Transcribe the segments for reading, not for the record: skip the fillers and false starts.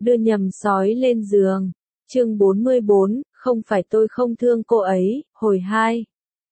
đưa nhầm sói lên giường. Chương 44, không phải tôi không thương cô ấy, hồi 2.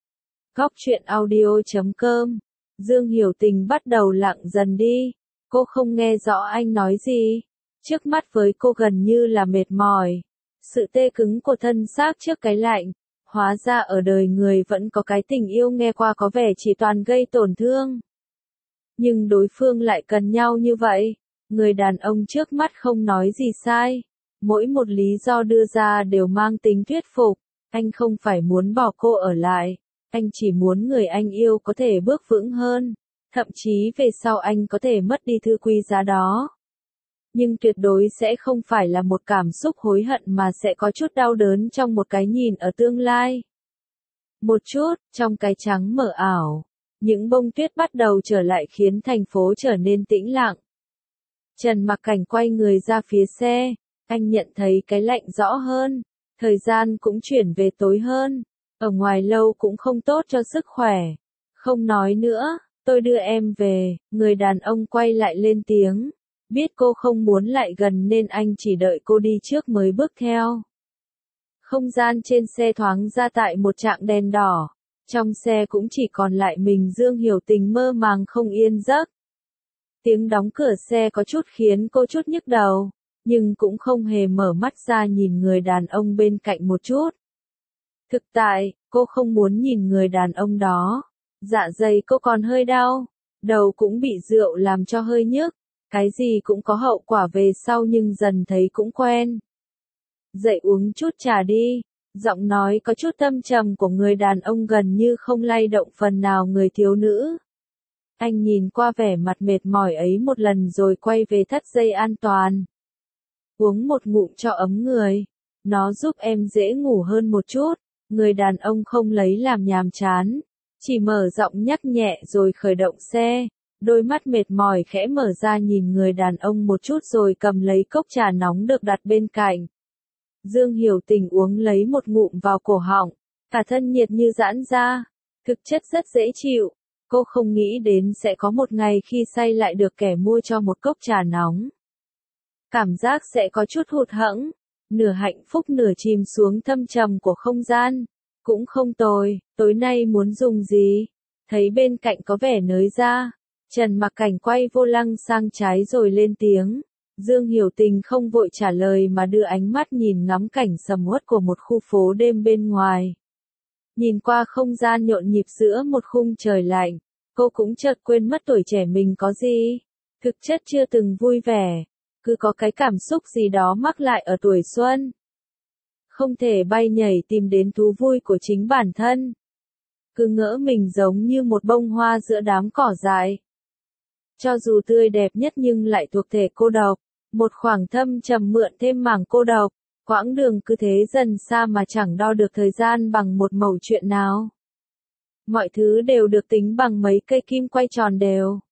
Góc truyện audio.com. Dương Hiểu Tình bắt đầu lặng dần đi. Cô không nghe rõ anh nói gì. Trước mắt với cô gần như là mệt mỏi. Sự tê cứng của thân xác trước cái lạnh. Hóa ra ở đời người vẫn có cái tình yêu nghe qua có vẻ chỉ toàn gây tổn thương. Nhưng đối phương lại cần nhau như vậy. Người đàn ông trước mắt không nói gì sai. Mỗi một lý do đưa ra đều mang tính thuyết phục. Anh không phải muốn bỏ cô ở lại. Anh chỉ muốn người anh yêu có thể bước vững hơn. Thậm chí về sau anh có thể mất đi thứ quý giá đó. Nhưng tuyệt đối sẽ không phải là một cảm xúc hối hận mà sẽ có chút đau đớn trong một cái nhìn ở tương lai. Một chút, trong cái trắng mờ ảo. Những bông tuyết bắt đầu trở lại khiến thành phố trở nên tĩnh lặng. Trần Mặc Cảnh quay người ra phía xe. Anh nhận thấy cái lạnh rõ hơn. Thời gian cũng chuyển về tối hơn. Ở ngoài lâu cũng không tốt cho sức khỏe. Không nói nữa, tôi đưa em về. Người đàn ông quay lại lên tiếng. Biết cô không muốn lại gần nên anh chỉ đợi cô đi trước mới bước theo. Không gian trên xe thoáng ra tại một trạm đèn đỏ. Trong xe cũng chỉ còn lại mình Dương Hiểu Tình mơ màng không yên giấc. Tiếng đóng cửa xe có chút khiến cô chút nhức đầu, nhưng cũng không hề mở mắt ra nhìn người đàn ông bên cạnh một chút. Thực tại, cô không muốn nhìn người đàn ông đó. Dạ dày cô còn hơi đau, đầu cũng bị rượu làm cho hơi nhức. Cái gì cũng có hậu quả về sau nhưng dần thấy cũng quen. Dậy uống chút trà đi. Giọng nói có chút thâm trầm của người đàn ông gần như không lay động phần nào người thiếu nữ. Anh nhìn qua vẻ mặt mệt mỏi ấy một lần rồi quay về thắt dây an toàn. Uống một ngụm cho ấm người. Nó giúp em dễ ngủ hơn một chút. Người đàn ông không lấy làm nhàm chán. Chỉ mở giọng nhắc nhẹ rồi khởi động xe. Đôi mắt mệt mỏi khẽ mở ra nhìn người đàn ông một chút rồi cầm lấy cốc trà nóng được đặt bên cạnh. Dương Hiểu Tình uống lấy một ngụm vào cổ họng, cả thân nhiệt như giãn ra, thực chất rất dễ chịu. Cô không nghĩ đến sẽ có một ngày khi say lại được kẻ mua cho một cốc trà nóng. Cảm giác sẽ có chút hụt hẫng, nửa hạnh phúc nửa chìm xuống thâm trầm của không gian. Cũng không tồi, tối nay muốn dùng gì? Thấy bên cạnh có vẻ nới ra. Trần Mặc Cảnh quay vô lăng sang trái rồi lên tiếng. Dương Hiểu Tình không vội trả lời mà đưa ánh mắt nhìn ngắm cảnh sầm uất của một khu phố đêm bên ngoài. Nhìn qua không gian nhộn nhịp giữa một khung trời lạnh, cô cũng chợt quên mất tuổi trẻ mình có gì. Thực chất chưa từng vui vẻ, cứ có cái cảm xúc gì đó mắc lại ở tuổi xuân. Không thể bay nhảy tìm đến thú vui của chính bản thân. Cứ ngỡ mình giống như một bông hoa giữa đám cỏ dại. Cho dù tươi đẹp nhất nhưng lại thuộc thể cô độc. Một khoảng thâm trầm mượn thêm mảng cô độc. Quãng đường cứ thế dần xa mà chẳng đo được thời gian bằng một mẩu chuyện nào. Mọi thứ đều được tính bằng mấy cây kim quay tròn đều.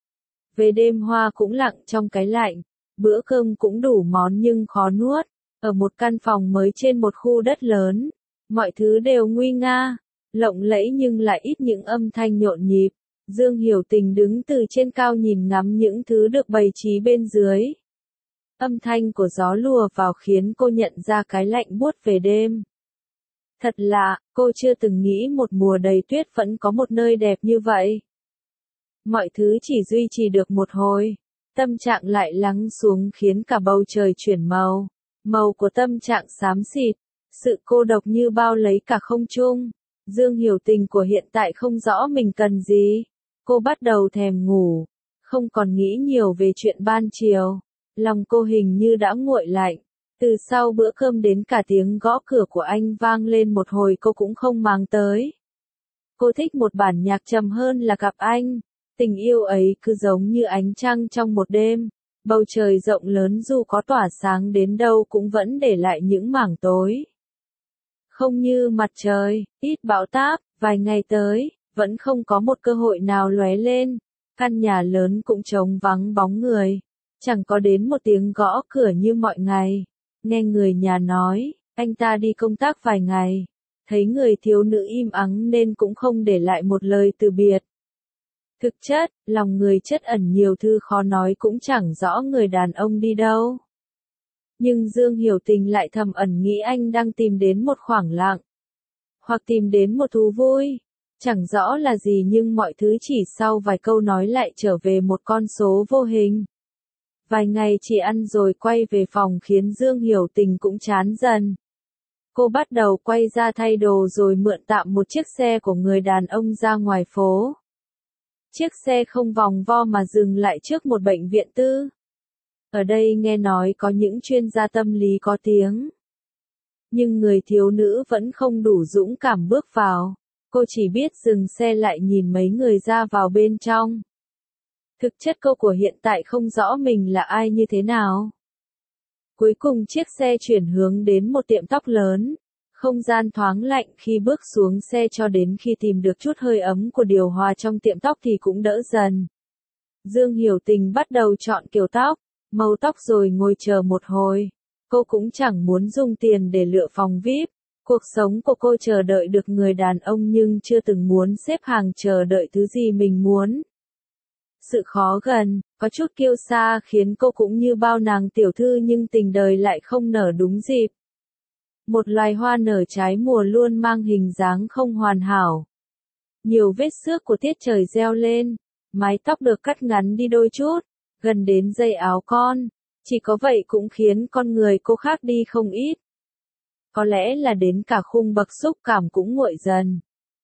Về đêm hoa cũng lặng trong cái lạnh. Bữa cơm cũng đủ món nhưng khó nuốt. Ở một căn phòng mới trên một khu đất lớn. Mọi thứ đều nguy nga. Lộng lẫy nhưng lại ít những âm thanh nhộn nhịp. Dương Hiểu Tình đứng từ trên cao nhìn ngắm những thứ được bày trí bên dưới. Âm thanh của gió lùa vào khiến cô nhận ra cái lạnh buốt về đêm. Thật lạ, cô chưa từng nghĩ một mùa đầy tuyết vẫn có một nơi đẹp như vậy. Mọi thứ chỉ duy trì được một hồi. Tâm trạng lại lắng xuống khiến cả bầu trời chuyển màu. Màu của tâm trạng xám xịt. Sự cô độc như bao lấy cả không trung. Dương Hiểu Tình của hiện tại không rõ mình cần gì. Cô bắt đầu thèm ngủ. Không còn nghĩ nhiều về chuyện ban chiều. Lòng cô hình như đã nguội lạnh. Từ sau bữa cơm đến cả tiếng gõ cửa của anh vang lên một hồi cô cũng không màng tới. Cô thích một bản nhạc trầm hơn là gặp anh. Tình yêu ấy cứ giống như ánh trăng trong một đêm. Bầu trời rộng lớn dù có tỏa sáng đến đâu cũng vẫn để lại những mảng tối. Không như mặt trời, ít bão táp, vài ngày tới, vẫn không có một cơ hội nào lóe lên. Căn nhà lớn cũng trống vắng bóng người. Chẳng có đến một tiếng gõ cửa như mọi ngày. Nghe người nhà nói, anh ta đi công tác vài ngày. Thấy người thiếu nữ im ắng nên cũng không để lại một lời từ biệt. Thực chất, lòng người chất ẩn nhiều thứ khó nói cũng chẳng rõ người đàn ông đi đâu. Nhưng Dương Hiểu Tình lại thầm ẩn nghĩ anh đang tìm đến một khoảng lặng, hoặc tìm đến một thú vui. Chẳng rõ là gì nhưng mọi thứ chỉ sau vài câu nói lại trở về một con số vô hình. Vài ngày chỉ ăn rồi quay về phòng khiến Dương Hiểu Tình cũng chán dần. Cô bắt đầu quay ra thay đồ rồi mượn tạm một chiếc xe của người đàn ông ra ngoài phố. Chiếc xe không vòng vo mà dừng lại trước một bệnh viện tư. Ở đây nghe nói có những chuyên gia tâm lý có tiếng. Nhưng người thiếu nữ vẫn không đủ dũng cảm bước vào. Cô chỉ biết dừng xe lại nhìn mấy người ra vào bên trong. Thực chất cô của hiện tại không rõ mình là ai như thế nào. Cuối cùng chiếc xe chuyển hướng đến một tiệm tóc lớn. Không gian thoáng lạnh khi bước xuống xe cho đến khi tìm được chút hơi ấm của điều hòa trong tiệm tóc thì cũng đỡ dần. Dương Hiểu Tình bắt đầu chọn kiểu tóc, màu tóc rồi ngồi chờ một hồi. Cô cũng chẳng muốn dùng tiền để lựa phòng VIP. Cuộc sống của cô chờ đợi được người đàn ông nhưng chưa từng muốn xếp hàng chờ đợi thứ gì mình muốn. Sự khó gần, có chút kiêu sa khiến cô cũng như bao nàng tiểu thư nhưng tình đời lại không nở đúng dịp. Một loài hoa nở trái mùa luôn mang hình dáng không hoàn hảo. Nhiều vết xước của tiết trời reo lên, mái tóc được cắt ngắn đi đôi chút, gần đến dây áo con. Chỉ có vậy cũng khiến con người cô khác đi không ít. Có lẽ là đến cả khung bậc xúc cảm cũng nguội dần.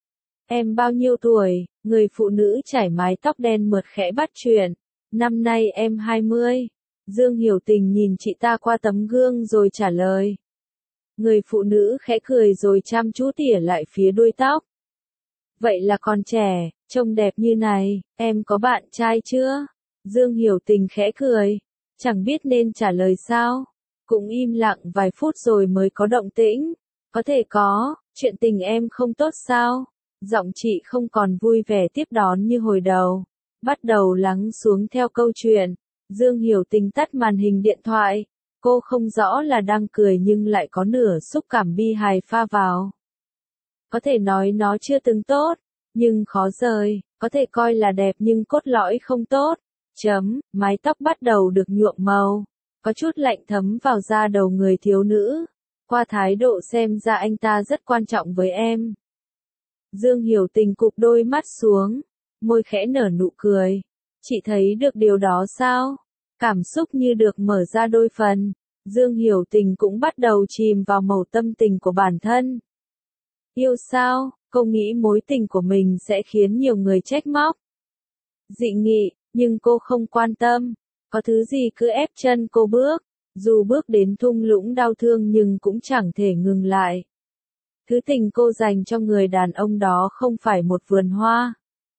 Em bao nhiêu tuổi? Người phụ nữ trải mái tóc đen mượt khẽ bắt chuyện. Năm nay em 20. Dương Hiểu Tình nhìn chị ta qua tấm gương rồi trả lời. Người phụ nữ khẽ cười rồi chăm chú tỉa lại phía đuôi tóc. Vậy là còn trẻ, trông đẹp như này, em có bạn trai chưa? Dương Hiểu Tình khẽ cười, chẳng biết nên trả lời sao. Cũng im lặng vài phút rồi mới có động tĩnh. Có thể có, chuyện tình em không tốt sao? Giọng chị không còn vui vẻ tiếp đón như hồi đầu. Bắt đầu lắng xuống theo câu chuyện. Dương Hiểu Tình tắt màn hình điện thoại. Cô không rõ là đang cười nhưng lại có nửa xúc cảm bi hài pha vào. Có thể nói nó chưa từng tốt, nhưng khó rời. Có thể coi là đẹp nhưng cốt lõi không tốt. Mái tóc bắt đầu được nhuộm màu. Có chút lạnh thấm vào da đầu người thiếu nữ. Qua thái độ xem ra anh ta rất quan trọng với em. Dương Hiểu Tình cụp đôi mắt xuống, môi khẽ nở nụ cười. Chị thấy được điều đó sao? Cảm xúc như được mở ra đôi phần. Dương Hiểu Tình cũng bắt đầu chìm vào màu tâm tình của bản thân. Yêu sao? Cô nghĩ mối tình của mình sẽ khiến nhiều người trách móc, dị nghị, nhưng cô không quan tâm. Có thứ gì cứ ép chân cô bước, dù bước đến thung lũng đau thương nhưng cũng chẳng thể ngừng lại. Thứ tình cô dành cho người đàn ông đó không phải một vườn hoa.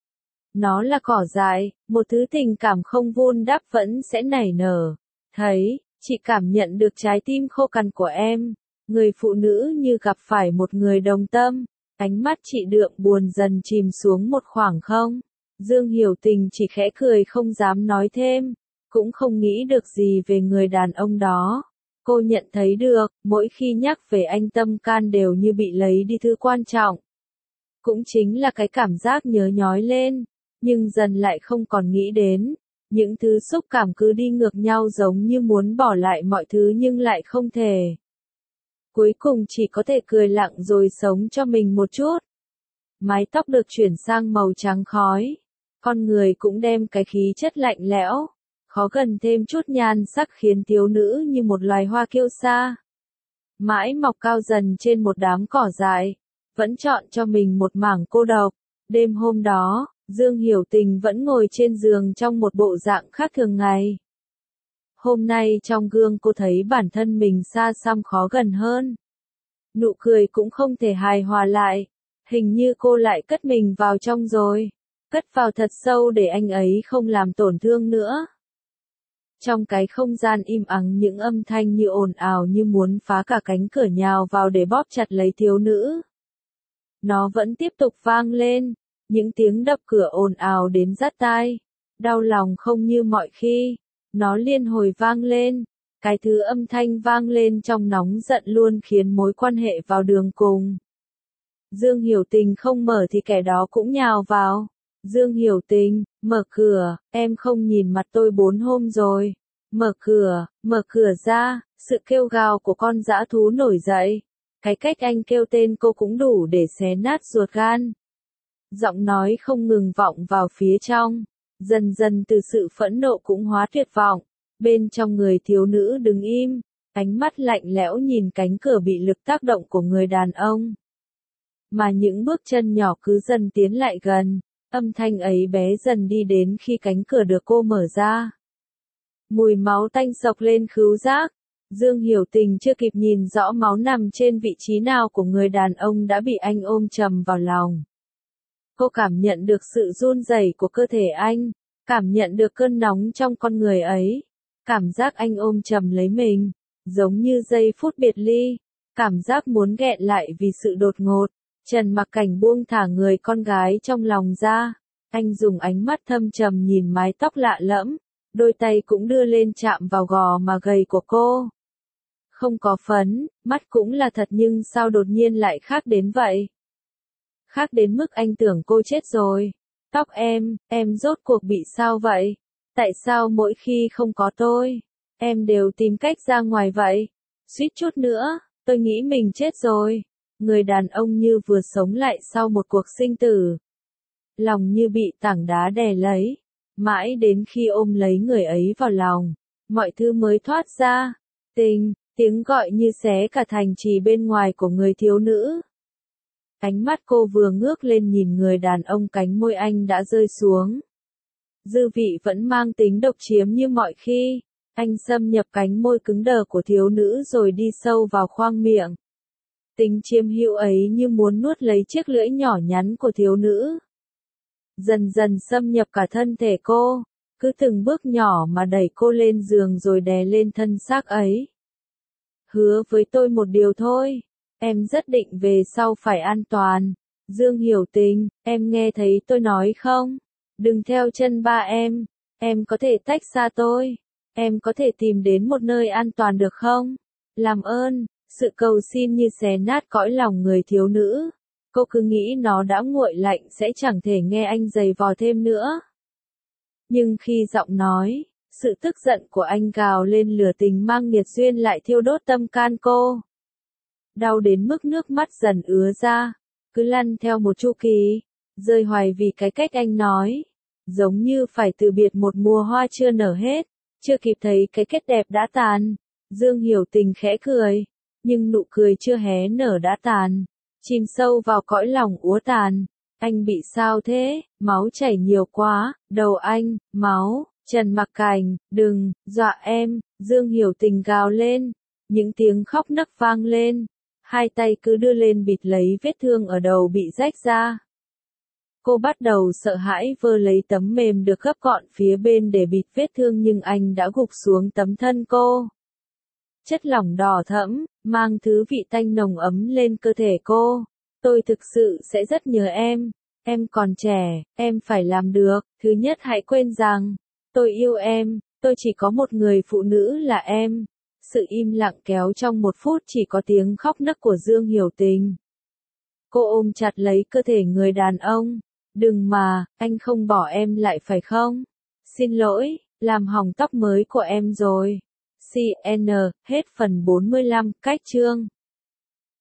Nó là cỏ dại, một thứ tình cảm không vun đắp vẫn sẽ nảy nở. Thấy, chị cảm nhận được trái tim khô cằn của em. Người phụ nữ như gặp phải một người đồng tâm. Ánh mắt chị đượm buồn dần chìm xuống một khoảng không. Dương Hiểu Tình chỉ khẽ cười không dám nói thêm. Cũng không nghĩ được gì về người đàn ông đó. Cô nhận thấy được, mỗi khi nhắc về anh tâm can đều như bị lấy đi thứ quan trọng. Cũng chính là cái cảm giác nhớ nhói lên, nhưng dần lại không còn nghĩ đến. Những thứ xúc cảm cứ đi ngược nhau giống như muốn bỏ lại mọi thứ nhưng lại không thể. Cuối cùng chỉ có thể cười lặng rồi sống cho mình một chút. Mái tóc được chuyển sang màu trắng khói. Con người cũng đem cái khí chất lạnh lẽo, khó gần thêm chút nhan sắc khiến thiếu nữ như một loài hoa kiêu sa. Mãi mọc cao dần trên một đám cỏ dại, vẫn chọn cho mình một mảng cô độc. Đêm hôm đó, Dương Hiểu Tình vẫn ngồi trên giường trong một bộ dạng khác thường ngày. Hôm nay trong gương cô thấy bản thân mình xa xăm khó gần hơn. Nụ cười cũng không thể hài hòa lại. Hình như cô lại cất mình vào trong rồi. Cất vào thật sâu để anh ấy không làm tổn thương nữa. Trong cái không gian im ắng những âm thanh như ồn ào như muốn phá cả cánh cửa nhào vào để bóp chặt lấy thiếu nữ. Nó vẫn tiếp tục vang lên. Những tiếng đập cửa ồn ào đến rát tai. Đau lòng không như mọi khi. Nó liên hồi vang lên. Cái thứ âm thanh vang lên trong nóng giận luôn khiến mối quan hệ vào đường cùng. Dương Hiểu Tình không mở thì kẻ đó cũng nhào vào. Dương Hiểu Tình, mở cửa, em không nhìn mặt tôi 4 hôm rồi. Mở cửa ra, Sự kêu gào của con dã thú nổi dậy. Cái cách anh kêu tên cô cũng đủ để xé nát ruột gan. Giọng nói không ngừng vọng vào phía trong. Dần dần từ sự phẫn nộ cũng hóa tuyệt vọng. Bên trong người thiếu nữ đứng im, ánh mắt lạnh lẽo nhìn cánh cửa bị lực tác động của người đàn ông. Mà những bước chân nhỏ cứ dần tiến lại gần, âm thanh ấy bé dần đi đến khi cánh cửa được cô mở ra. Mùi máu tanh sộc lên khứu giác. Dương Hiểu Tình chưa kịp nhìn rõ máu nằm trên vị trí nào của người đàn ông đã bị anh ôm chầm vào lòng. Cô cảm nhận được sự run rẩy của cơ thể anh, cảm nhận được cơn nóng trong con người ấy, cảm giác anh ôm chầm lấy mình, giống như giây phút biệt ly, cảm giác muốn nghẹn lại vì sự đột ngột. Trần Mặc Cảnh buông thả người con gái trong lòng ra, anh dùng ánh mắt thâm trầm nhìn mái tóc lạ lẫm, đôi tay cũng đưa lên chạm vào gò má gầy của cô. Không có phấn, mắt cũng là thật nhưng sao đột nhiên lại khác đến vậy? Khác đến mức anh tưởng cô chết rồi. Tóc em rốt cuộc bị sao vậy? Tại sao mỗi khi không có tôi, em đều tìm cách ra ngoài vậy? Suýt chút nữa, tôi nghĩ mình chết rồi. Người đàn ông như vừa sống lại sau một cuộc sinh tử. Lòng như bị tảng đá đè lấy. Mãi đến khi ôm lấy người ấy vào lòng, mọi thứ mới thoát ra. Tiếng gọi như xé cả thành trì bên ngoài của người thiếu nữ. Ánh mắt cô vừa ngước lên nhìn người đàn ông, cánh môi anh đã rơi xuống. Dư vị vẫn mang tính độc chiếm như mọi khi. Anh xâm nhập cánh môi cứng đờ của thiếu nữ rồi đi sâu vào khoang miệng. Tính chiếm hữu ấy như muốn nuốt lấy chiếc lưỡi nhỏ nhắn của thiếu nữ. Dần dần xâm nhập cả thân thể cô, cứ từng bước nhỏ mà đẩy cô lên giường rồi đè lên thân xác ấy. Hứa với tôi một điều thôi, em rất định về sau phải an toàn. Dương Hiểu Tình, em nghe thấy tôi nói không? Đừng theo chân ba em có thể tách xa tôi, em có thể tìm đến một nơi an toàn được không? Làm ơn, sự cầu xin như xé nát cõi lòng người thiếu nữ. Cô cứ nghĩ nó đã nguội lạnh sẽ chẳng thể nghe anh giày vò thêm nữa. Nhưng khi giọng nói, sự tức giận của anh gào lên lửa tình mang nghiệt duyên lại thiêu đốt tâm can cô. Đau đến mức nước mắt dần ứa ra, cứ lăn theo một chu kỳ, rơi hoài vì cái cách anh nói. Giống như phải từ biệt một mùa hoa chưa nở hết, chưa kịp thấy cái kết đẹp đã tàn. Dương Hiểu Tình khẽ cười, nhưng nụ cười chưa hé nở đã tàn. Chìm sâu vào cõi lòng úa tàn. Anh bị sao thế? Máu chảy nhiều quá, đầu anh, máu. Trần Mặc Cảnh, đừng, dọa em. Dương Hiểu Tình gào lên. Những tiếng khóc nấc vang lên. Hai tay cứ đưa lên bịt lấy vết thương ở đầu bị rách ra. Cô bắt đầu sợ hãi vơ lấy tấm mềm được gấp gọn phía bên để bịt vết thương nhưng anh đã gục xuống tấm thân cô. Chất lỏng đỏ thẫm, mang thứ vị tanh nồng ấm lên cơ thể cô. Tôi thực sự sẽ rất nhớ em còn trẻ, em phải làm được. Thứ nhất hãy quên rằng, tôi yêu em, tôi chỉ có một người phụ nữ là em. Sự im lặng kéo trong một phút chỉ có tiếng khóc nấc của Dương Hiểu Tình. Cô ôm chặt lấy cơ thể người đàn ông. Đừng mà, anh không bỏ em lại phải không? Xin lỗi, làm hỏng tóc mới của em rồi. CN, hết phần 45, cách chương.